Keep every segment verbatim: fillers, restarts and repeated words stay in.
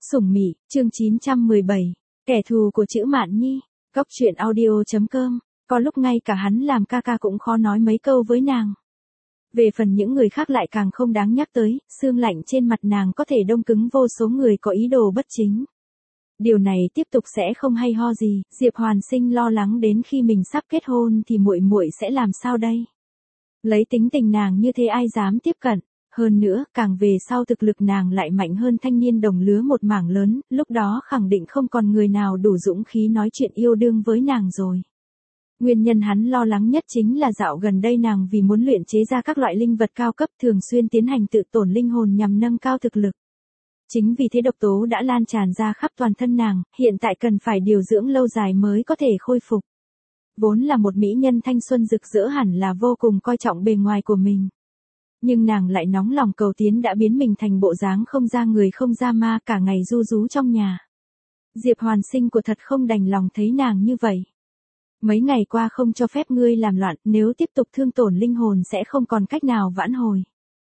Sủng Mị, chương chín trăm mười bảy, kẻ thù của Chữ Mạn Nhi, Cóc truyện audio chấm com, có lúc ngay cả hắn làm ca ca cũng khó nói mấy câu với nàng. Về phần những người khác lại càng không đáng nhắc tới, xương lạnh trên mặt nàng có thể đông cứng vô số người có ý đồ bất chính. Điều này tiếp tục sẽ không hay ho gì, Diệp Hoàn Sinh lo lắng đến khi mình sắp kết hôn thì muội muội sẽ làm sao đây? Lấy tính tình nàng như thế ai dám tiếp cận? Hơn nữa, càng về sau thực lực nàng lại mạnh hơn thanh niên đồng lứa một mảng lớn, lúc đó khẳng định không còn người nào đủ dũng khí nói chuyện yêu đương với nàng rồi. Nguyên nhân hắn lo lắng nhất chính là dạo gần đây nàng vì muốn luyện chế ra các loại linh vật cao cấp thường xuyên tiến hành tự tổn linh hồn nhằm nâng cao thực lực. Chính vì thế độc tố đã lan tràn ra khắp toàn thân nàng, hiện tại cần phải điều dưỡng lâu dài mới có thể khôi phục. Vốn là một mỹ nhân thanh xuân rực rỡ hẳn là vô cùng coi trọng bề ngoài của mình. Nhưng nàng lại nóng lòng cầu tiến đã biến mình thành bộ dáng không ra người không ra ma, cả ngày ru rú trong nhà. Diệp Hoàn Sinh của thật không đành lòng thấy nàng như vậy. Mấy ngày qua không cho phép ngươi làm loạn, nếu tiếp tục thương tổn linh hồn sẽ không còn cách nào vãn hồi.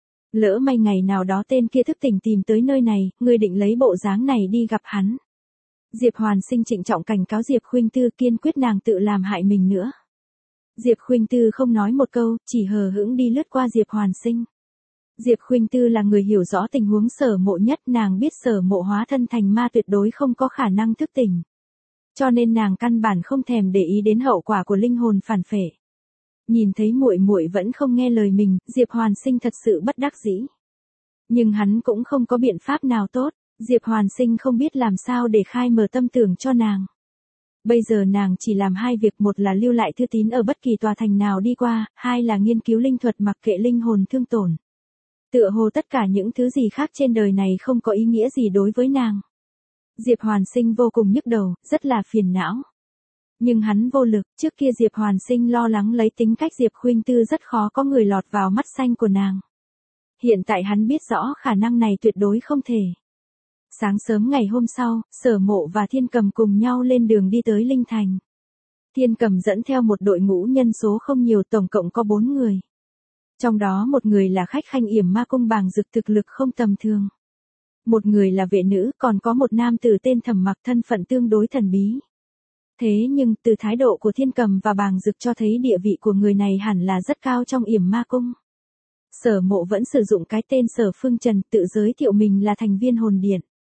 Lỡ may ngày nào đó tên kia thức tỉnh tìm tới nơi này, ngươi định lấy bộ dáng này đi gặp hắn. Diệp Hoàn Sinh trịnh trọng cảnh cáo Diệp Khuynh Tư, kiên quyết nàng tự làm hại mình nữa. Diệp Khuynh Tư không nói một câu, chỉ hờ hững đi lướt qua Diệp Hoàn Sinh. Diệp Khuynh Tư là người hiểu rõ tình huống Sở Mộ nhất, nàng biết Sở Mộ hóa thân thành ma tuyệt đối không có khả năng thức tỉnh. Cho nên nàng căn bản không thèm để ý đến hậu quả của linh hồn phản phệ. Nhìn thấy muội muội vẫn không nghe lời mình, Diệp Hoàn Sinh thật sự bất đắc dĩ. Nhưng hắn cũng không có biện pháp nào tốt, Diệp Hoàn Sinh không biết làm sao để khai mở tâm tưởng cho nàng. Bây giờ nàng chỉ làm hai việc, một là lưu lại thư tín ở bất kỳ tòa thành nào đi qua, hai là nghiên cứu linh thuật mặc kệ linh hồn thương tổn. Tựa hồ tất cả những thứ gì khác trên đời này không có ý nghĩa gì đối với nàng. Diệp Hoàn Sinh vô cùng nhức đầu, rất là phiền não. Nhưng hắn vô lực, trước kia Diệp Hoàn Sinh lo lắng lấy tính cách Diệp Khuynh Tư rất khó có người lọt vào mắt xanh của nàng. Hiện tại hắn biết rõ khả năng này tuyệt đối không thể. Sáng sớm ngày hôm sau, Sở Mộ và Thiên Cầm cùng nhau lên đường đi tới Linh Thành. Thiên Cầm dẫn theo một đội ngũ nhân số không nhiều, tổng cộng có bốn người. Trong đó một người là khách khanh Yểm Ma Cung Bàng Dực, thực lực không tầm thường. Một người là vệ nữ, còn có một nam tử tên Thẩm Mặc, thân phận tương đối thần bí. Thế nhưng từ thái độ của Thiên Cầm và Bàng Dực cho thấy địa vị của người này hẳn là rất cao trong Yểm Ma Cung. Sở Mộ vẫn sử dụng cái tên Sở Phương Trần, tự giới thiệu mình là thành viên hồn điện.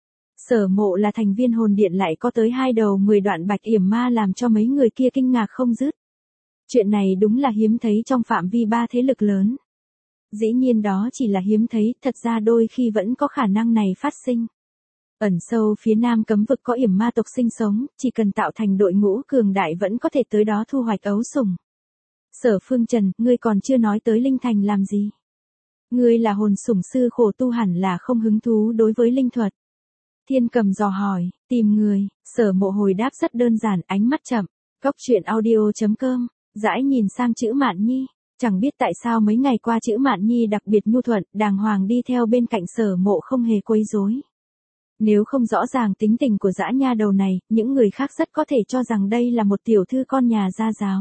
Sở Mộ là thành viên hồn điện lại có tới hai đầu mười đoạn bạch yểm ma làm cho mấy người kia kinh ngạc không dứt. Chuyện này đúng là hiếm thấy trong phạm vi ba thế lực lớn. Dĩ nhiên đó chỉ là hiếm thấy, thật ra đôi khi vẫn có khả năng này phát sinh. Ẩn sâu phía nam cấm vực có yểm ma tộc sinh sống, chỉ cần tạo thành đội ngũ cường đại vẫn có thể tới đó thu hoạch ấu sủng. Sở Phương Trần, ngươi còn chưa nói tới Linh Thành làm gì? Ngươi là hồn sủng sư khổ tu hẳn là không hứng thú đối với linh thuật. Thiên Cầm dò hỏi, tìm người, Sở Mộ hồi đáp rất đơn giản, ánh mắt chậm. Cóc truyện audio chấm com, dãi nhìn sang Chữ Mạn Nhi, chẳng biết tại sao mấy ngày qua Chữ Mạn Nhi đặc biệt nhu thuận, đàng hoàng đi theo bên cạnh Sở Mộ không hề quấy rối. Nếu không rõ ràng tính tình của dã nha đầu này, những người khác rất có thể cho rằng đây là một tiểu thư con nhà gia giáo.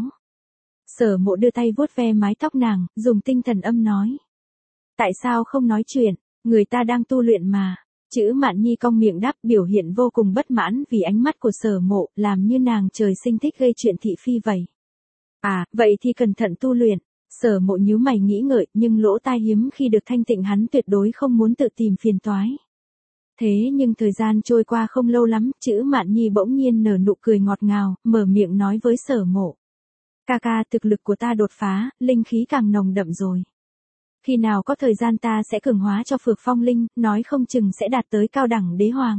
Sở Mộ đưa tay vuốt ve mái tóc nàng, dùng tinh thần âm nói. Tại sao không nói chuyện, người ta đang tu luyện mà. Chữ Mạn Nhi cong miệng đáp, biểu hiện vô cùng bất mãn vì ánh mắt của Sở Mộ, làm như nàng trời sinh thích gây chuyện thị phi vậy. À, vậy thì cẩn thận tu luyện. Sở Mộ nhíu mày nghĩ ngợi, nhưng lỗ tai hiếm khi được thanh tịnh hắn tuyệt đối không muốn tự tìm phiền toái. Thế nhưng thời gian trôi qua không lâu lắm, Chữ Mạn Nhi bỗng nhiên nở nụ cười ngọt ngào, mở miệng nói với Sở Mộ. Ca ca, thực lực của ta đột phá, linh khí càng nồng đậm rồi. Khi nào có thời gian ta sẽ cường hóa cho Phược Phong Linh, nói không chừng sẽ đạt tới cao đẳng đế hoàng.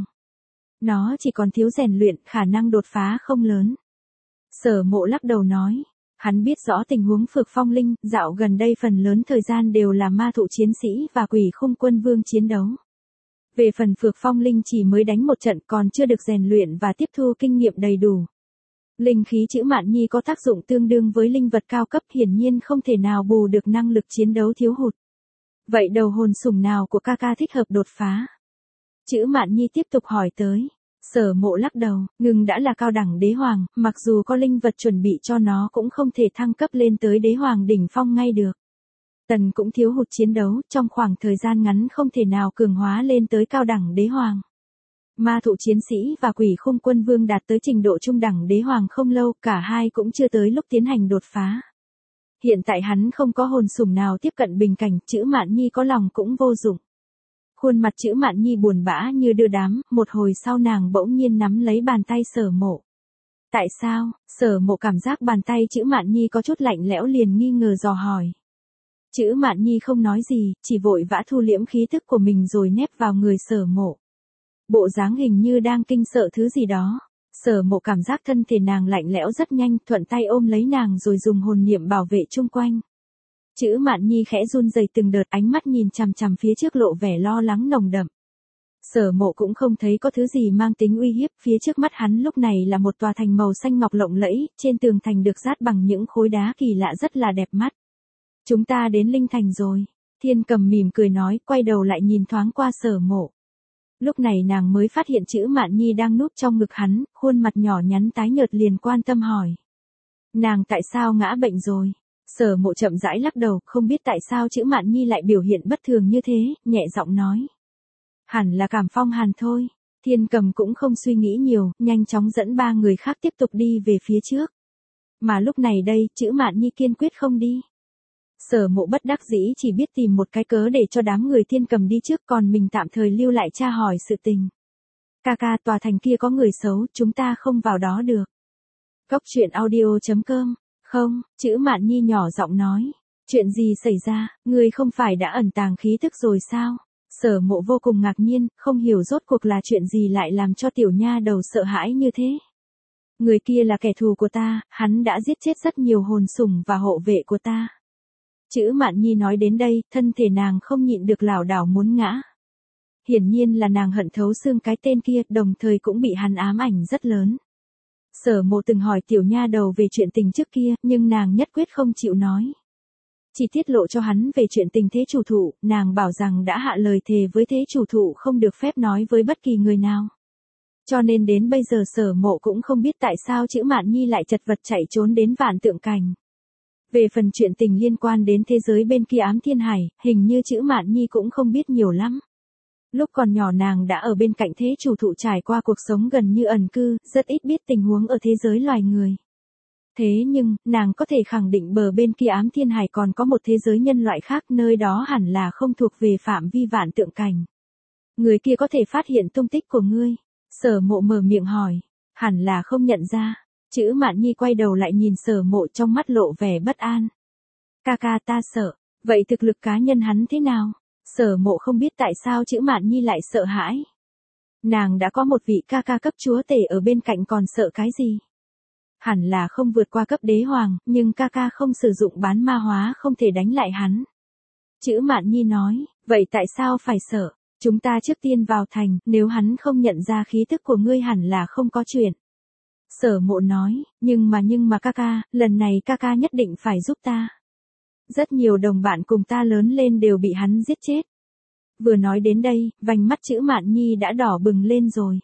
Nó chỉ còn thiếu rèn luyện, khả năng đột phá không lớn. Sở Mộ lắc đầu nói, hắn biết rõ tình huống Phược Phong Linh, dạo gần đây phần lớn thời gian đều là ma thụ chiến sĩ và Quỷ Khung Quân Vương chiến đấu. Về phần Phược Phong Linh chỉ mới đánh một trận, còn chưa được rèn luyện và tiếp thu kinh nghiệm đầy đủ. Linh khí Chữ Mạn Nhi có tác dụng tương đương với linh vật cao cấp, hiển nhiên không thể nào bù được năng lực chiến đấu thiếu hụt. Vậy đầu hồn sủng nào của ca ca thích hợp đột phá? Chữ Mạn Nhi tiếp tục hỏi tới. Sở Mộ lắc đầu, ngừng đã là cao đẳng đế hoàng, mặc dù có linh vật chuẩn bị cho nó cũng không thể thăng cấp lên tới đế hoàng đỉnh phong ngay được. Tần cũng thiếu hụt chiến đấu, trong khoảng thời gian ngắn không thể nào cường hóa lên tới cao đẳng đế hoàng. Ma thụ chiến sĩ và quỷ khung quân vương đạt tới trình độ trung đẳng đế hoàng không lâu, cả hai cũng chưa tới lúc tiến hành đột phá. Hiện tại hắn không có hồn sủng nào tiếp cận bình cảnh, Chữ Mạn Nhi có lòng cũng vô dụng. Khuôn mặt Chữ Mạn Nhi buồn bã như đưa đám, một hồi sau nàng bỗng nhiên nắm lấy bàn tay Sở Mộ. Tại sao? Sở Mộ cảm giác bàn tay Chữ Mạn Nhi có chút lạnh lẽo liền nghi ngờ dò hỏi. Chữ Mạn Nhi không nói gì, chỉ vội vã thu liễm khí tức của mình rồi nép vào người Sở Mộ. Bộ dáng hình như đang kinh sợ thứ gì đó. Sở Mộ cảm giác thân thể nàng lạnh lẽo rất nhanh, thuận tay ôm lấy nàng rồi dùng hồn niệm bảo vệ chung quanh. Chữ Mạn Nhi khẽ run rẩy từng đợt, ánh mắt nhìn chằm chằm phía trước lộ vẻ lo lắng nồng đậm. Sở Mộ cũng không thấy có thứ gì mang tính uy hiếp, phía trước mắt hắn lúc này là một tòa thành màu xanh ngọc lộng lẫy, trên tường thành được dát bằng những khối đá kỳ lạ rất là đẹp mắt. Chúng ta đến Linh Thành rồi. Thiên Cầm mỉm cười nói, quay đầu lại nhìn thoáng qua Sở Mộ. Lúc này nàng mới phát hiện Chữ Mạn Nhi đang núp trong ngực hắn, khuôn mặt nhỏ nhắn tái nhợt liền quan tâm hỏi. Nàng tại sao ngã bệnh rồi? Sở Mộ chậm rãi lắc đầu, không biết tại sao Chữ Mạn Nhi lại biểu hiện bất thường như thế, nhẹ giọng nói. Hẳn là cảm phong hàn thôi. Thiên Cầm cũng không suy nghĩ nhiều, nhanh chóng dẫn ba người khác tiếp tục đi về phía trước. Mà lúc này đây, Chữ Mạn Nhi kiên quyết không đi. Sở Mộ bất đắc dĩ chỉ biết tìm một cái cớ để cho đám người Thiên Cầm đi trước, còn mình tạm thời lưu lại tra hỏi sự tình. Ca ca, tòa thành kia có người xấu, chúng ta không vào đó được. Góc truyện audio chấm com. Không, Chữ Mạn Nhi nhỏ giọng nói. Chuyện gì xảy ra, ngươi không phải đã ẩn tàng khí thức rồi sao? Sở Mộ vô cùng ngạc nhiên, không hiểu rốt cuộc là chuyện gì lại làm cho tiểu nha đầu sợ hãi như thế. Người kia là kẻ thù của ta, hắn đã giết chết rất nhiều hồn sủng và hộ vệ của ta. Chữ Mạn Nhi nói đến đây, thân thể nàng không nhịn được lảo đảo muốn ngã. Hiển nhiên là nàng hận thấu xương cái tên kia, đồng thời cũng bị hắn ám ảnh rất lớn. Sở Mộ từng hỏi tiểu nha đầu về chuyện tình trước kia, nhưng nàng nhất quyết không chịu nói. Chỉ tiết lộ cho hắn về chuyện tình thế chủ thụ, nàng bảo rằng đã hạ lời thề với thế chủ thụ không được phép nói với bất kỳ người nào. Cho nên đến bây giờ Sở Mộ cũng không biết tại sao Chữ Mạn Nhi lại chật vật chạy trốn đến Vạn Tượng Cảnh. Về phần chuyện tình liên quan đến thế giới bên kia Ám Thiên Hải, hình như Chữ Mạn Nhi cũng không biết nhiều lắm. Lúc còn nhỏ nàng đã ở bên cạnh thế chủ thụ trải qua cuộc sống gần như ẩn cư, rất ít biết tình huống ở thế giới loài người. Thế nhưng, nàng có thể khẳng định bờ bên kia Ám Thiên Hải còn có một thế giới nhân loại khác, nơi đó hẳn là không thuộc về phạm vi Vạn Tượng Cảnh. Người kia có thể phát hiện tung tích của ngươi. Sở Mộ mở miệng hỏi. Hẳn là không nhận ra. Chữ Mạn Nhi quay đầu lại nhìn Sở Mộ trong mắt lộ vẻ bất an. Ca ca, ta sợ. Vậy thực lực cá nhân hắn thế nào? Sở Mộ không biết tại sao Chữ Mạn Nhi lại sợ hãi. Nàng đã có một vị ca ca cấp chúa tể ở bên cạnh còn sợ cái gì? Hẳn là không vượt qua cấp đế hoàng, nhưng ca ca không sử dụng bán ma hóa không thể đánh lại hắn. Chữ Mạn Nhi nói, vậy tại sao phải sợ? Chúng ta trước tiên vào thành, nếu hắn không nhận ra khí tức của ngươi hẳn là không có chuyện. Sở Mộ nói, nhưng mà nhưng mà ca ca, lần này ca ca nhất định phải giúp ta. Rất nhiều đồng bạn cùng ta lớn lên đều bị hắn giết chết. Vừa nói đến đây, vành mắt Chữ Mạn Nhi đã đỏ bừng lên rồi.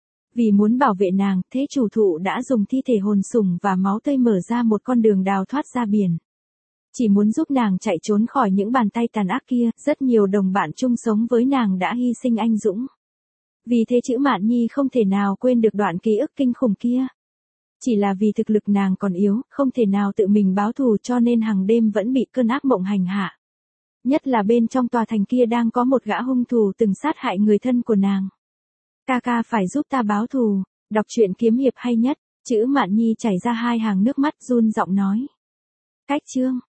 Vì muốn bảo vệ nàng, thế chủ thụ đã dùng thi thể hồn sủng và máu tươi mở ra một con đường đào thoát ra biển. Chỉ muốn giúp nàng chạy trốn khỏi những bàn tay tàn ác kia, rất nhiều đồng bạn chung sống với nàng đã hy sinh anh dũng. Vì thế Chữ Mạn Nhi không thể nào quên được đoạn ký ức kinh khủng kia. Chỉ là vì thực lực nàng còn yếu, không thể nào tự mình báo thù cho nên hàng đêm vẫn bị cơn ác mộng hành hạ. Nhất là bên trong tòa thành kia đang có một gã hung thủ từng sát hại người thân của nàng. Ca ca phải giúp ta báo thù. Đọc truyện kiếm hiệp hay nhất. Chữ Mạn Nhi chảy ra hai hàng nước mắt run giọng nói. Cách chương.